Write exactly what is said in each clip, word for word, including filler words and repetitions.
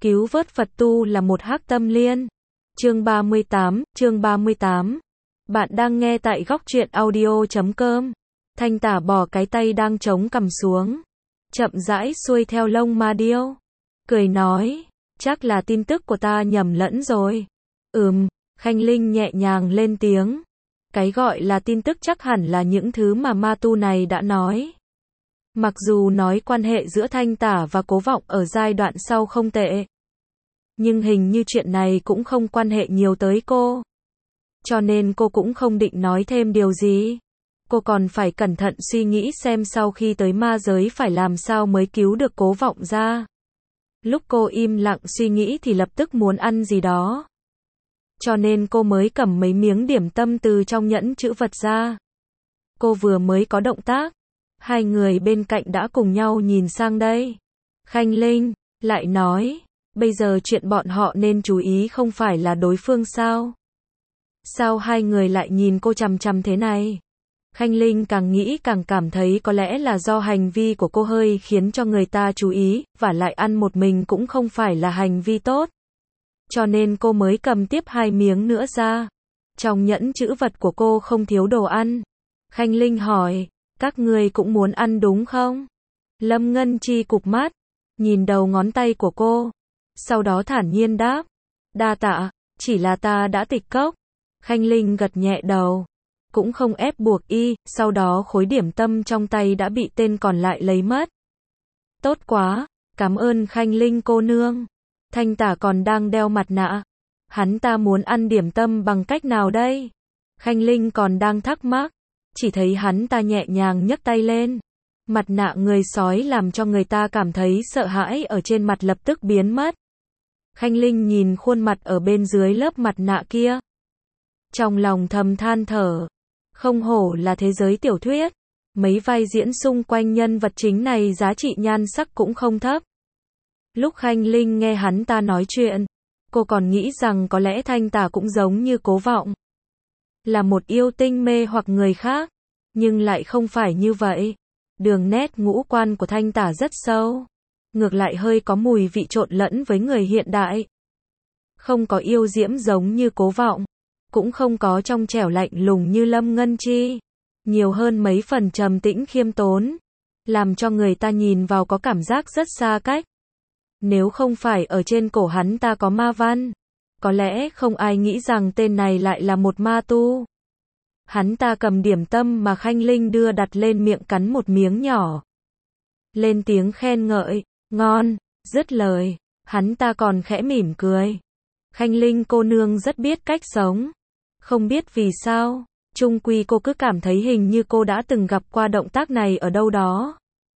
Cứu vớt Phật tu là một hắc tâm liên. Chương ba mươi tám, chương ba mươi tám. Bạn đang nghe tại góc truyện audio chấm com. Thanh Tả bỏ cái tay đang chống cằm xuống, chậm rãi xuôi theo lông ma điêu, cười nói, chắc là tin tức của ta nhầm lẫn rồi. Ừm, Khanh Linh nhẹ nhàng lên tiếng. Cái gọi là tin tức chắc hẳn là những thứ mà ma tu này đã nói. Mặc dù nói quan hệ giữa Thanh Tả và Cố Vọng ở giai đoạn sau không tệ, nhưng hình như chuyện này cũng không quan hệ nhiều tới cô. Cho nên cô cũng không định nói thêm điều gì. Cô còn phải cẩn thận suy nghĩ xem sau khi tới ma giới phải làm sao mới cứu được Cố Vọng ra. Lúc cô im lặng suy nghĩ thì lập tức muốn ăn gì đó. Cho nên cô mới cầm mấy miếng điểm tâm từ trong nhẫn chữ vật ra. Cô vừa mới có động tác, hai người bên cạnh đã cùng nhau nhìn sang đây. Khanh Linh lại nói, bây giờ chuyện bọn họ nên chú ý không phải là đối phương sao? Sao hai người lại nhìn cô chằm chằm thế này? Khanh Linh càng nghĩ càng cảm thấy có lẽ là do hành vi của cô hơi khiến cho người ta chú ý, và lại ăn một mình cũng không phải là hành vi tốt. Cho nên cô mới cầm tiếp hai miếng nữa ra. Trong nhẫn chữ vật của cô không thiếu đồ ăn. Khanh Linh hỏi, các ngươi cũng muốn ăn đúng không? Lâm Ngân Chi cụp mắt, nhìn đầu ngón tay của cô, sau đó thản nhiên đáp, đa tạ, chỉ là ta đã tịch cốc. Khanh Linh gật nhẹ đầu, cũng không ép buộc y, sau đó khối điểm tâm trong tay đã bị tên còn lại lấy mất. Tốt quá, cảm ơn Khanh Linh cô nương. Thanh Tả còn đang đeo mặt nạ. Hắn ta muốn ăn điểm tâm bằng cách nào đây? Khanh Linh còn đang thắc mắc, chỉ thấy hắn ta nhẹ nhàng nhấc tay lên. Mặt nạ người sói làm cho người ta cảm thấy sợ hãi ở trên mặt lập tức biến mất. Khanh Linh nhìn khuôn mặt ở bên dưới lớp mặt nạ kia, trong lòng thầm than thở, không hổ là thế giới tiểu thuyết, mấy vai diễn xung quanh nhân vật chính này giá trị nhan sắc cũng không thấp. Lúc Khanh Linh nghe hắn ta nói chuyện, cô còn nghĩ rằng có lẽ Thanh Tả cũng giống như Cố Vọng, là một yêu tinh mê hoặc người khác, nhưng lại không phải như vậy. Đường nét ngũ quan của Thanh Tả rất sâu, ngược lại hơi có mùi vị trộn lẫn với người hiện đại. Không có yêu diễm giống như Cố Vọng, cũng không có trong trẻo lạnh lùng như Lâm Ngân Chi, nhiều hơn mấy phần trầm tĩnh khiêm tốn, làm cho người ta nhìn vào có cảm giác rất xa cách. Nếu không phải ở trên cổ hắn ta có ma văn, có lẽ không ai nghĩ rằng tên này lại là một ma tu. Hắn ta cầm điểm tâm mà Khanh Linh đưa đặt lên miệng cắn một miếng nhỏ, lên tiếng khen ngợi, ngon. Dứt lời, hắn ta còn khẽ mỉm cười. Khanh Linh cô nương rất biết cách sống. Không biết vì sao, chung quy cô cứ cảm thấy hình như cô đã từng gặp qua động tác này ở đâu đó.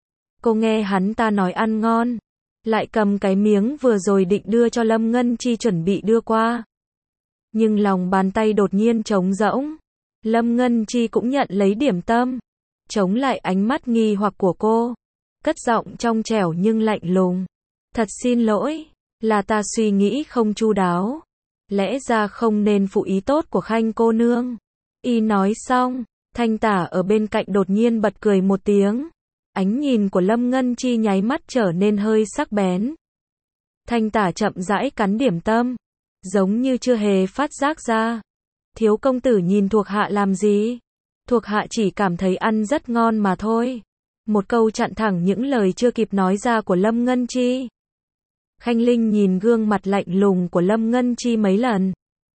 Cô nghe hắn ta nói ăn ngon, lại cầm cái miếng vừa rồi định đưa cho Lâm Ngân Chi chuẩn bị đưa qua. Nhưng lòng bàn tay đột nhiên trống rỗng. Lâm Ngân Chi cũng nhận lấy điểm tâm, chống lại ánh mắt nghi hoặc của cô, cất giọng trong trẻo nhưng lạnh lùng. Thật xin lỗi, là ta suy nghĩ không chu đáo. Lẽ ra không nên phụ ý tốt của Khanh cô nương. Y nói xong, Thanh Tả ở bên cạnh đột nhiên bật cười một tiếng. Ánh nhìn của Lâm Ngân Chi nháy mắt trở nên hơi sắc bén. Thanh Tả chậm rãi cắn điểm tâm, giống như chưa hề phát giác ra. Thiếu công tử nhìn thuộc hạ làm gì? Thuộc hạ chỉ cảm thấy ăn rất ngon mà thôi. Một câu chặn thẳng những lời chưa kịp nói ra của Lâm Ngân Chi. Khanh Linh nhìn gương mặt lạnh lùng của Lâm Ngân Chi mấy lần,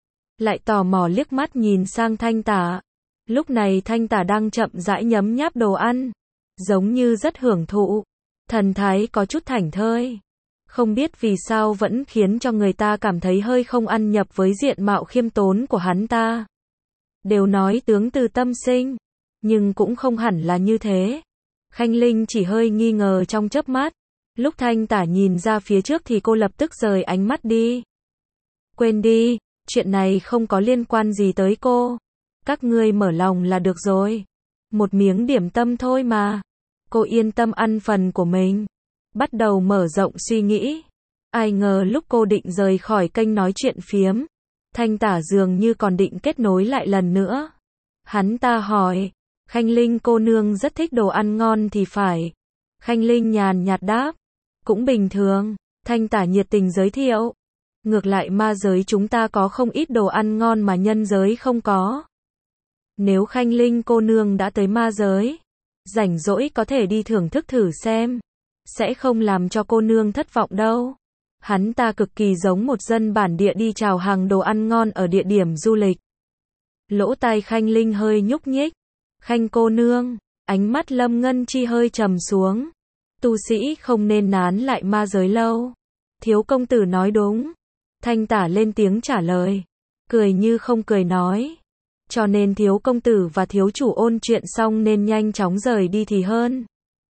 lại tò mò liếc mắt nhìn sang Thanh Tả. Lúc này Thanh Tả đang chậm rãi nhấm nháp đồ ăn, giống như rất hưởng thụ, thần thái có chút thảnh thơi. Không biết vì sao vẫn khiến cho người ta cảm thấy hơi không ăn nhập với diện mạo khiêm tốn của hắn ta. Đều nói tướng từ tâm sinh, nhưng cũng không hẳn là như thế. Khanh Linh chỉ hơi nghi ngờ trong chớp mắt. Lúc Thanh Tả nhìn ra phía trước thì cô lập tức rời ánh mắt đi. Quên đi, chuyện này không có liên quan gì tới cô. Các ngươi mở lòng là được rồi. Một miếng điểm tâm thôi mà. Cô yên tâm ăn phần của mình, bắt đầu mở rộng suy nghĩ. Ai ngờ lúc cô định rời khỏi kênh nói chuyện phiếm, Thanh Tả dường như còn định kết nối lại lần nữa. Hắn ta hỏi, Khanh Linh cô nương rất thích đồ ăn ngon thì phải. Khanh Linh nhàn nhạt đáp, cũng bình thường. Thanh Tả nhiệt tình giới thiệu. Ngược lại ma giới chúng ta có không ít đồ ăn ngon mà nhân giới không có. Nếu Khanh Linh cô nương đã tới ma giới, rảnh rỗi có thể đi thưởng thức thử xem. Sẽ không làm cho cô nương thất vọng đâu. Hắn ta cực kỳ giống một dân bản địa đi chào hàng đồ ăn ngon ở địa điểm du lịch. Lỗ tai Khanh Linh hơi nhúc nhích. Khanh cô nương, ánh mắt Lâm Ngân Chi hơi trầm xuống. Tu sĩ không nên nán lại ma giới lâu. Thiếu công tử nói đúng. Thanh Tả lên tiếng trả lời. Cười như không cười nói. Cho nên thiếu công tử và thiếu chủ ôn chuyện xong nên nhanh chóng rời đi thì hơn.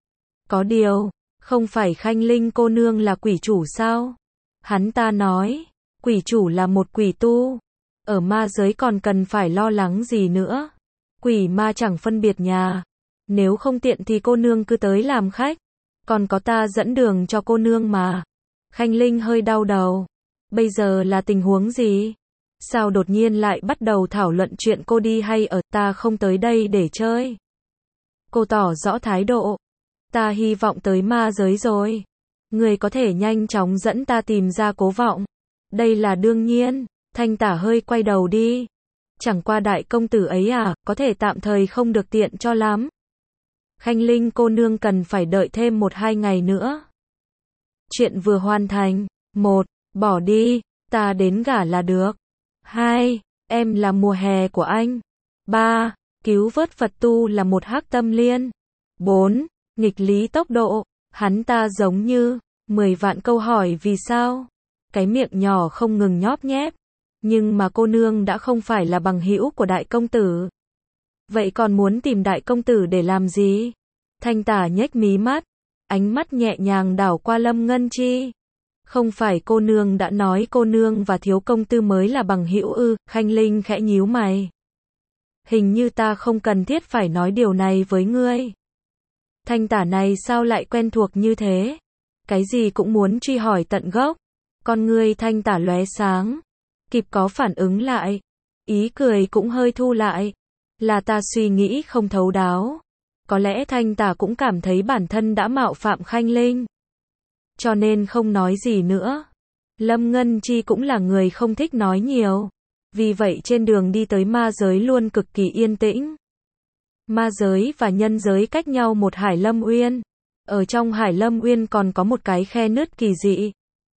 Có điều, không phải Khanh Linh cô nương là quỷ chủ sao? Hắn ta nói, quỷ chủ là một quỷ tu. Ở ma giới còn cần phải lo lắng gì nữa. Quỷ ma chẳng phân biệt nhà. Nếu không tiện thì cô nương cứ tới làm khách. Còn có ta dẫn đường cho cô nương mà. Khanh Linh hơi đau đầu. Bây giờ là tình huống gì? Sao đột nhiên lại bắt đầu thảo luận chuyện cô đi hay ở, ta không tới đây để chơi. Cô tỏ rõ thái độ. Ta hy vọng tới ma giới rồi. Người có thể nhanh chóng dẫn ta tìm ra Cố Vọng. Đây là đương nhiên. Thanh Tả hơi quay đầu đi. Chẳng qua đại công tử ấy à, có thể tạm thời không được tiện cho lắm. Khanh Linh cô nương cần phải đợi thêm một hai ngày nữa. Chuyện vừa hoàn thành. Một. Bỏ đi, ta đến gả là được. Hai. Em là mùa hè của anh. Ba. Cứu vớt Phật tu là một hắc tâm liên. Bốn. Nghịch lý tốc độ. Hắn ta giống như mười vạn câu hỏi vì sao. Cái miệng nhỏ không ngừng nhóp nhép. Nhưng mà cô nương đã không phải là bằng hữu của đại công tử. Vậy còn muốn tìm đại công tử để làm gì? Thanh Tả nhếch mí mắt. Ánh mắt nhẹ nhàng đảo qua Lâm Ngân Chi. Không phải cô nương đã nói cô nương và thiếu công tư mới là bằng hữu ư? Khanh Linh khẽ nhíu mày. Hình như ta không cần thiết phải nói điều này với ngươi. Thanh Tả này sao lại quen thuộc như thế? Cái gì cũng muốn truy hỏi tận gốc. Con ngươi Thanh Tả lóe sáng. Kịp có phản ứng lại. Ý cười cũng hơi thu lại. Là ta suy nghĩ không thấu đáo. Có lẽ Thanh Tả cũng cảm thấy bản thân đã mạo phạm Khanh Linh. Cho nên không nói gì nữa. Lâm Ngân Chi cũng là người không thích nói nhiều. Vì vậy trên đường đi tới ma giới luôn cực kỳ yên tĩnh. Ma giới và nhân giới cách nhau một Hải Lâm Uyên. Ở trong Hải Lâm Uyên còn có một cái khe nứt kỳ dị.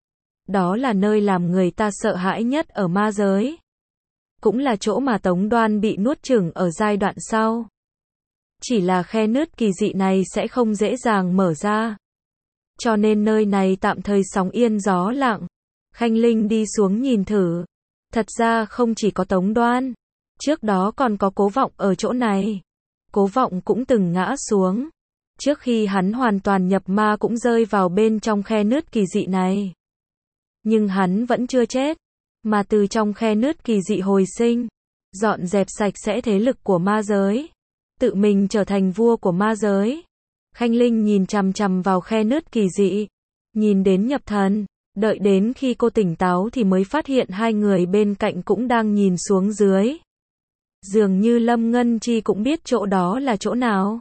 Đó là nơi làm người ta sợ hãi nhất ở ma giới. Cũng là chỗ mà Tống Đoan bị nuốt chửng ở giai đoạn sau. Chỉ là khe nứt kỳ dị này sẽ không dễ dàng mở ra. Cho nên nơi này tạm thời sóng yên gió lặng. Khanh Linh đi xuống nhìn thử. Thật ra không chỉ có Tống Đoan. Trước đó còn có Cố Vọng ở chỗ này. Cố Vọng cũng từng ngã xuống. Trước khi hắn hoàn toàn nhập ma cũng rơi vào bên trong khe nứt kỳ dị này. Nhưng hắn vẫn chưa chết. Mà từ trong khe nứt kỳ dị hồi sinh. Dọn dẹp sạch sẽ thế lực của ma giới. Tự mình trở thành vua của ma giới. Khanh Linh nhìn chằm chằm vào khe nứt kỳ dị. Nhìn đến nhập thần. Đợi đến khi cô tỉnh táo thì mới phát hiện hai người bên cạnh cũng đang nhìn xuống dưới. Dường như Lâm Ngân Chi cũng biết chỗ đó là chỗ nào.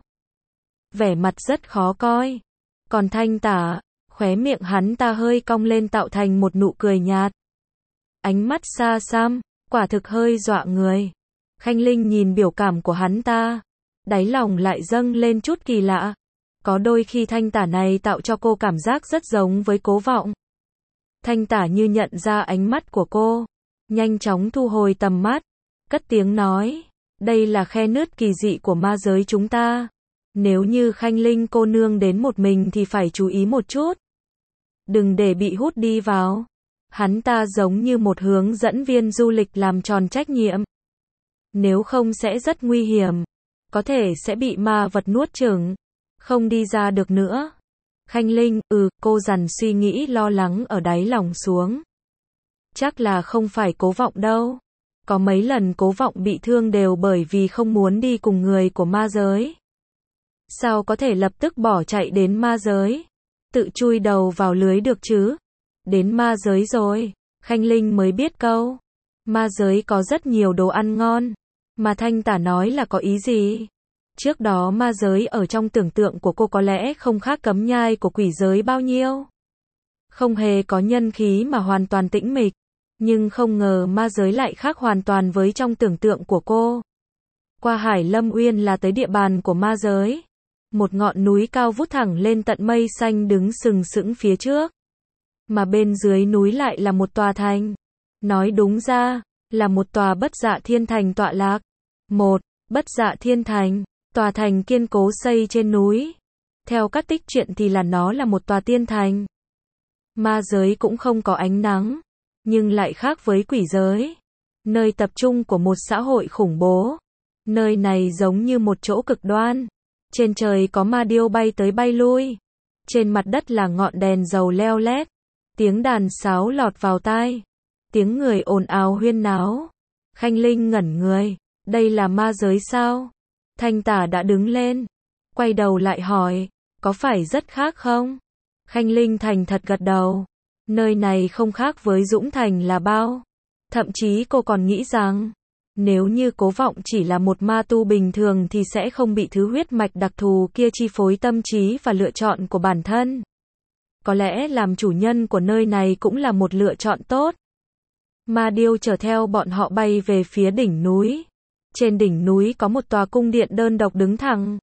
Vẻ mặt rất khó coi. Còn Thanh Tả, khóe miệng hắn ta hơi cong lên tạo thành một nụ cười nhạt. Ánh mắt xa xăm, quả thực hơi dọa người. Khanh Linh nhìn biểu cảm của hắn ta. Đáy lòng lại dâng lên chút kỳ lạ. Có đôi khi Thanh Tả này tạo cho cô cảm giác rất giống với Cố Vọng. Thanh Tả như nhận ra ánh mắt của cô. Nhanh chóng thu hồi tầm mắt. Cất tiếng nói. Đây là khe nứt kỳ dị của ma giới chúng ta. Nếu như Khanh Linh cô nương đến một mình thì phải chú ý một chút. Đừng để bị hút đi vào. Hắn ta giống như một hướng dẫn viên du lịch làm tròn trách nhiệm. Nếu không sẽ rất nguy hiểm. Có thể sẽ bị ma vật nuốt chửng. Không đi ra được nữa. Khanh Linh, ừ, cô dằn suy nghĩ lo lắng ở đáy lòng xuống. Chắc là không phải Cố Vọng đâu. Có mấy lần Cố Vọng bị thương đều bởi vì không muốn đi cùng người của ma giới. Sao có thể lập tức bỏ chạy đến ma giới? Tự chui đầu vào lưới được chứ? Đến ma giới rồi, Khanh Linh mới biết câu. Ma giới có rất nhiều đồ ăn ngon. Mà Thanh Tả nói là có ý gì? Trước đó ma giới ở trong tưởng tượng của cô có lẽ không khác cấm nhai của quỷ giới bao nhiêu. không hề có nhân khí mà hoàn toàn tĩnh mịch. Nhưng không ngờ ma giới lại khác hoàn toàn với trong tưởng tượng của cô. Qua Hải Lâm Uyên là tới địa bàn của ma giới. Một ngọn núi cao vút thẳng lên tận mây xanh đứng sừng sững phía trước. Mà bên dưới núi lại là một tòa thành. Nói đúng ra, là một tòa Bất Dạ Thiên Thành tọa lạc. Một, Bất Dạ Thiên Thành, tòa thành kiên cố xây trên núi. Theo các tích truyện thì là nó là một tòa tiên thành. Ma giới cũng không có ánh nắng, nhưng lại khác với quỷ giới. Nơi tập trung của một xã hội khủng bố. Nơi này giống như một chỗ cực đoan. Trên trời có ma điêu bay tới bay lui. Trên mặt đất là ngọn đèn dầu leo lét. Tiếng đàn sáo lọt vào tai. Tiếng người ồn ào huyên náo. Khanh Linh ngẩn người. Đây là ma giới sao? Thanh Tả đã đứng lên. Quay đầu lại hỏi. Có phải rất khác không? Khanh Linh thành thật gật đầu. Nơi này không khác với Dũng Thành là bao. Thậm chí cô còn nghĩ rằng, nếu như Cố Vọng chỉ là một ma tu bình thường thì sẽ không bị thứ huyết mạch đặc thù kia chi phối tâm trí và lựa chọn của bản thân. Có lẽ làm chủ nhân của nơi này cũng là một lựa chọn tốt. Ma điêu chở theo bọn họ bay về phía đỉnh núi. Trên đỉnh núi có một tòa cung điện đơn độc đứng thẳng.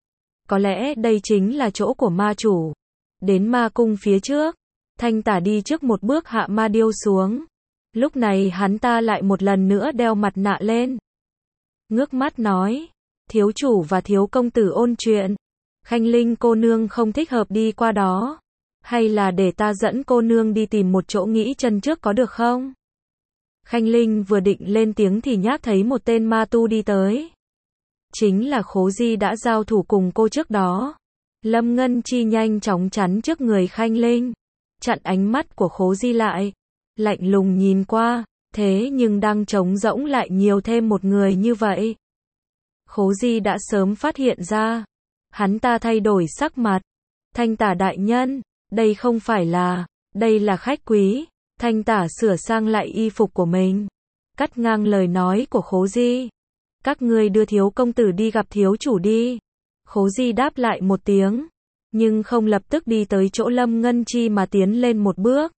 Có lẽ đây chính là chỗ của ma chủ. Đến ma cung phía trước, Thanh Tả đi trước một bước hạ ma điêu xuống. Lúc này hắn ta lại một lần nữa đeo mặt nạ lên. Ngước mắt nói, thiếu chủ và thiếu công tử ôn chuyện. Khanh Linh cô nương không thích hợp đi qua đó. Hay là để ta dẫn cô nương đi tìm một chỗ nghỉ chân trước có được không? Khanh Linh vừa định lên tiếng thì nhát thấy một tên ma tu đi tới. Chính là Khố Di đã giao thủ cùng cô trước đó. Lâm Ngân Chi nhanh chóng chắn trước người Khanh Linh. Chặn ánh mắt của Khố Di lại. Lạnh lùng nhìn qua. Thế nhưng đang trống rỗng lại nhiều thêm một người như vậy. Khố Di đã sớm phát hiện ra. Hắn ta thay đổi sắc mặt. Thanh Tả đại nhân. Đây không phải là. Đây là khách quý. Thanh Tả sửa sang lại y phục của mình. Cắt ngang lời nói của Khố Di. Các ngươi đưa thiếu công tử đi gặp thiếu chủ đi. Khố Di đáp lại một tiếng. Nhưng không lập tức đi tới chỗ Lâm Ngân Chi mà tiến lên một bước.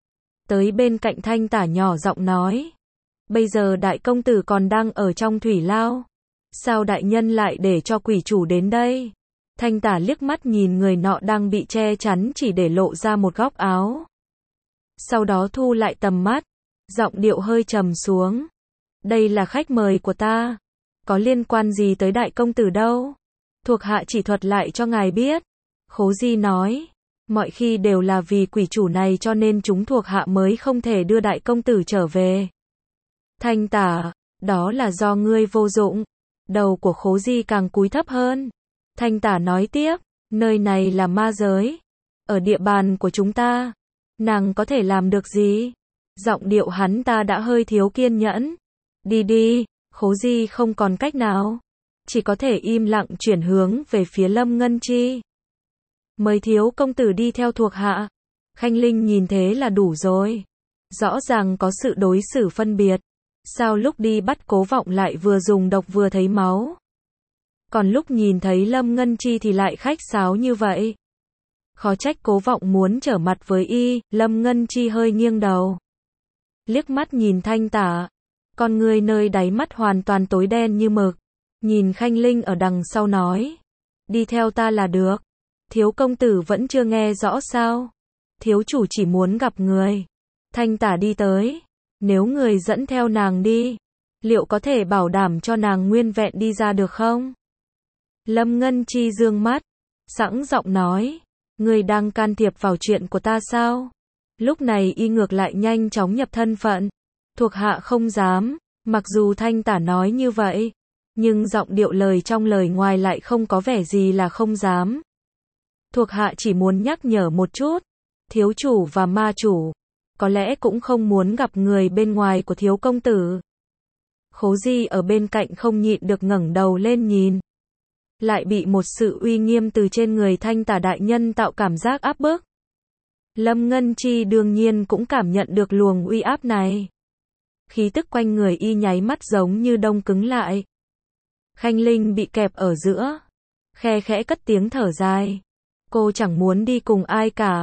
Tới bên cạnh Thanh Tả nhỏ giọng nói. Bây giờ đại công tử còn đang ở trong thủy lao. Sao đại nhân lại để cho quỷ chủ đến đây? Thanh Tả liếc mắt nhìn người nọ đang bị che chắn chỉ để lộ ra một góc áo. Sau đó thu lại tầm mắt. Giọng điệu hơi trầm xuống. Đây là khách mời của ta. Có liên quan gì tới đại công tử đâu. Thuộc hạ chỉ thuật lại cho ngài biết. Khố Di nói. Mọi khi đều là vì quỷ chủ này cho nên chúng thuộc hạ mới không thể đưa đại công tử trở về. Thanh Tả, đó là do ngươi vô dụng. Đầu của Khố Di càng cúi thấp hơn. Thanh Tả nói tiếp, nơi này là ma giới. Ở địa bàn của chúng ta, nàng có thể làm được gì? Giọng điệu hắn ta đã hơi thiếu kiên nhẫn. Đi đi, Khố Di không còn cách nào. Chỉ có thể im lặng chuyển hướng về phía Lâm Ngân Chi. Mời thiếu công tử đi theo thuộc hạ. Khanh Linh nhìn thế là đủ rồi. Rõ ràng có sự đối xử phân biệt. Sao lúc đi bắt Cố Vọng lại vừa dùng độc vừa thấy máu? Còn lúc nhìn thấy Lâm Ngân Chi thì lại khách sáo như vậy. Khó trách Cố Vọng muốn trở mặt với y. Lâm Ngân Chi hơi nghiêng đầu. Liếc mắt nhìn Thanh Tả. Con người nơi đáy mắt hoàn toàn tối đen như mực. Nhìn Khanh Linh ở đằng sau nói. Đi theo ta là được. Thiếu công tử vẫn chưa nghe rõ sao? Thiếu chủ chỉ muốn gặp người. Thanh Tả đi tới. Nếu người dẫn theo nàng đi, liệu có thể bảo đảm cho nàng nguyên vẹn đi ra được không? Lâm Ngân Chi dương mắt, sẵn giọng nói. Người đang can thiệp vào chuyện của ta sao? Lúc này y ngược lại nhanh chóng nhập thân phận. Thuộc hạ không dám. Mặc dù Thanh Tả nói như vậy, nhưng giọng điệu lời trong lời ngoài lại không có vẻ gì là không dám. Thuộc hạ chỉ muốn nhắc nhở một chút. Thiếu chủ và ma chủ có lẽ cũng không muốn gặp người bên ngoài của thiếu công tử. Khố Di ở bên cạnh không nhịn được ngẩng đầu lên nhìn. Lại bị một sự uy nghiêm từ trên người Thanh Tả đại nhân tạo cảm giác áp bức. Lâm Ngân Chi đương nhiên cũng cảm nhận được luồng uy áp này. Khí tức quanh người y nháy mắt giống như đông cứng lại. Khanh Linh bị kẹp ở giữa. Khe khẽ cất tiếng thở dài. Cô chẳng muốn đi cùng ai cả.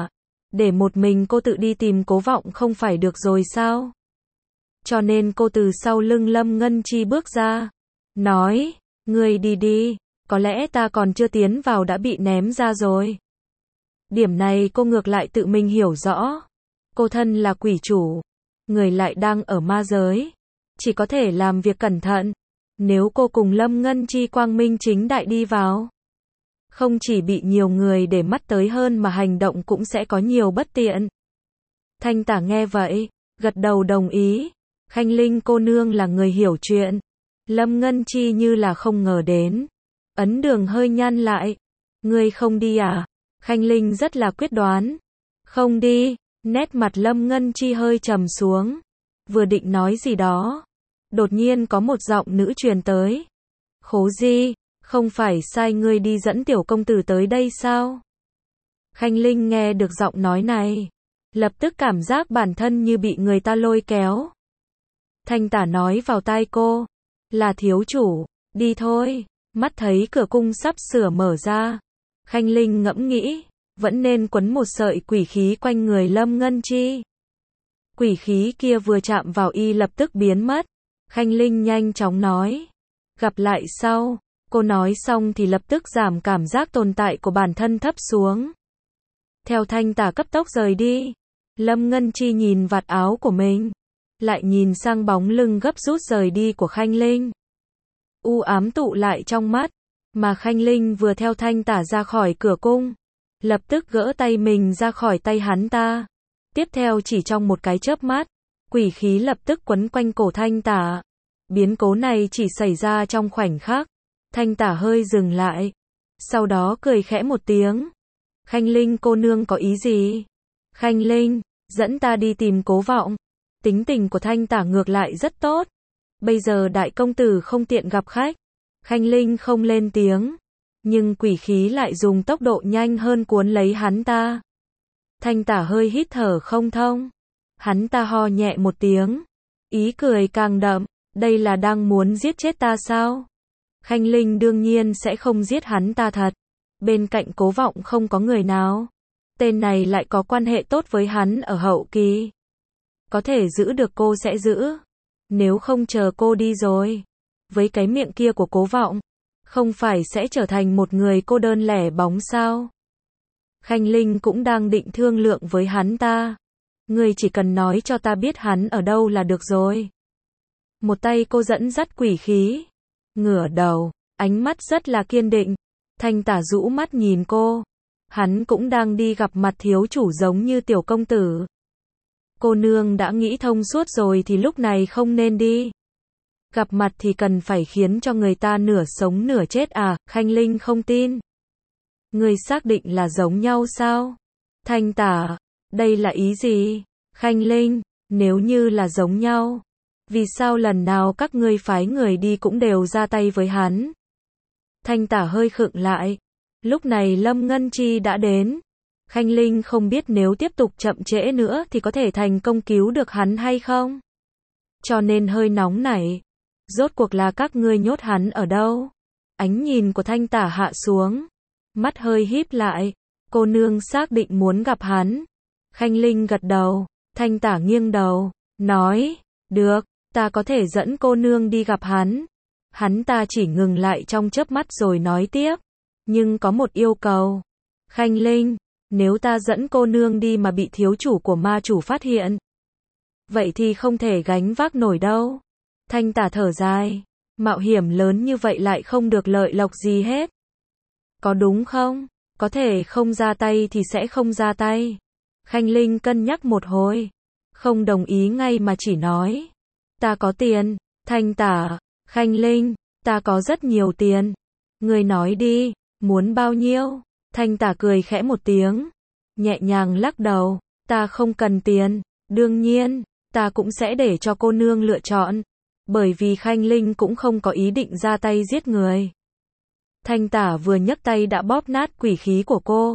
để một mình cô tự đi tìm Cố Vọng không phải được rồi sao? Cho nên cô từ sau lưng Lâm Ngân Chi bước ra, nói, ngươi đi đi, có lẽ ta còn chưa tiến vào đã bị ném ra rồi. Điểm này cô ngược lại tự mình hiểu rõ. Cô thân là quỷ chủ, người lại đang ở ma giới, chỉ có thể làm việc cẩn thận. Nếu cô cùng Lâm Ngân Chi quang minh chính đại đi vào, không chỉ bị nhiều người để mắt tới hơn mà hành động cũng sẽ có nhiều bất tiện. Thanh Tả nghe vậy, gật đầu đồng ý. Khanh Linh cô nương là người hiểu chuyện. Lâm Ngân Chi như là không ngờ đến. Ấn Đường hơi nhăn lại. Ngươi không đi à? Khanh Linh rất là quyết đoán. Không đi. Nét mặt Lâm Ngân Chi hơi trầm xuống. Vừa định nói gì đó, đột nhiên có một giọng nữ truyền tới. Khố Di, không phải sai ngươi đi dẫn tiểu công tử tới đây sao? Khanh Linh nghe được giọng nói này, lập tức cảm giác bản thân như bị người ta lôi kéo. Thanh Tả nói vào tai cô, là thiếu chủ, đi thôi. Mắt thấy cửa cung sắp sửa mở ra, Khanh Linh ngẫm nghĩ, vẫn nên quấn một sợi quỷ khí quanh người Lâm Ngân Chi. Quỷ khí kia vừa chạm vào y lập tức biến mất. Khanh Linh nhanh chóng nói, gặp lại sau. Cô nói xong thì lập tức giảm cảm giác tồn tại của bản thân thấp xuống. Theo Thanh Tả cấp tốc rời đi, Lâm Ngân Chi nhìn vạt áo của mình, lại nhìn sang bóng lưng gấp rút rời đi của Khanh Linh. U ám tụ lại trong mắt, mà Khanh Linh vừa theo Thanh Tả ra khỏi cửa cung, lập tức gỡ tay mình ra khỏi tay hắn ta. Tiếp theo chỉ trong một cái chớp mắt, quỷ khí lập tức quấn quanh cổ Thanh Tả. Biến cố này chỉ xảy ra trong khoảnh khắc. Thanh Tả hơi dừng lại, sau đó cười khẽ một tiếng. Khanh Linh cô nương có ý gì? Khanh Linh, dẫn ta đi tìm Cố Vọng. Tính tình của Thanh Tả ngược lại rất tốt. Bây giờ đại công tử không tiện gặp khách. Khanh Linh không lên tiếng, nhưng quỷ khí lại dùng tốc độ nhanh hơn cuốn lấy hắn ta. Thanh Tả hơi hít thở không thông. Hắn ta ho nhẹ một tiếng, ý cười càng đậm, đây là đang muốn giết chết ta sao? Khanh Linh đương nhiên sẽ không giết hắn ta thật. Bên cạnh Cố Vọng không có người nào. Tên này lại có quan hệ tốt với hắn ở hậu kỳ. Có thể giữ được cô sẽ giữ. Nếu không chờ cô đi rồi, với cái miệng kia của Cố Vọng, không phải sẽ trở thành một người cô đơn lẻ bóng sao? Khanh Linh cũng đang định thương lượng với hắn ta. Ngươi chỉ cần nói cho ta biết hắn ở đâu là được rồi. Một tay cô dẫn dắt quỷ khí, ngửa đầu, ánh mắt rất là kiên định. Thanh Tả rũ mắt nhìn cô. Hắn cũng đang đi gặp mặt thiếu chủ giống như tiểu công tử. Cô nương đã nghĩ thông suốt rồi thì lúc này không nên đi. Gặp mặt thì cần phải khiến cho người ta nửa sống nửa chết à? Khanh Linh không tin. Ngươi xác định là giống nhau sao? Thanh Tả, đây là ý gì? Khanh Linh, nếu như là giống nhau, vì sao lần nào các ngươi phái người đi cũng đều ra tay với hắn? Thanh Tả hơi khựng lại. Lúc này Lâm Ngân Chi đã đến. Khanh Linh không biết nếu tiếp tục chậm trễ nữa thì có thể thành công cứu được hắn hay không. Cho nên hơi nóng nảy. Rốt cuộc là các ngươi nhốt hắn ở đâu? Ánh nhìn của Thanh Tả hạ xuống. Mắt hơi híp lại. Cô nương xác định muốn gặp hắn. Khanh Linh gật đầu. Thanh Tả nghiêng đầu, nói, được, ta có thể dẫn cô nương đi gặp hắn. Hắn ta chỉ ngừng lại trong chớp mắt rồi nói tiếp. Nhưng có một yêu cầu. Khanh Linh, nếu ta dẫn cô nương đi mà bị thiếu chủ của ma chủ phát hiện, vậy thì không thể gánh vác nổi đâu. Thanh Tả thở dài. Mạo hiểm lớn như vậy lại không được lợi lộc gì hết. Có đúng không? Có thể không ra tay thì sẽ không ra tay. Khanh Linh cân nhắc một hồi. Không đồng ý ngay mà chỉ nói. Ta có tiền. Thanh Tả, Khanh Linh, ta có rất nhiều tiền. Ngươi nói đi, muốn bao nhiêu? Thanh Tả cười khẽ một tiếng. Nhẹ nhàng lắc đầu. Ta không cần tiền. Đương nhiên, ta cũng sẽ để cho cô nương lựa chọn. Bởi vì Khanh Linh cũng không có ý định ra tay giết người. Thanh Tả vừa nhấc tay đã bóp nát quỷ khí của cô.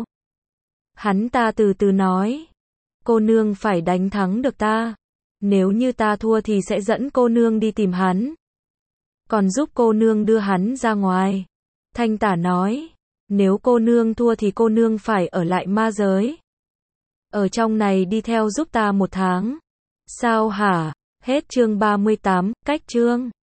Hắn ta từ từ nói. Cô nương phải đánh thắng được ta. Nếu như ta thua thì sẽ dẫn cô nương đi tìm hắn. Còn giúp cô nương đưa hắn ra ngoài. Thanh Tả nói. Nếu cô nương thua thì cô nương phải ở lại ma giới. Ở trong này đi theo giúp ta một tháng. Sao hả? Hết chương ba mươi tám, cách chương.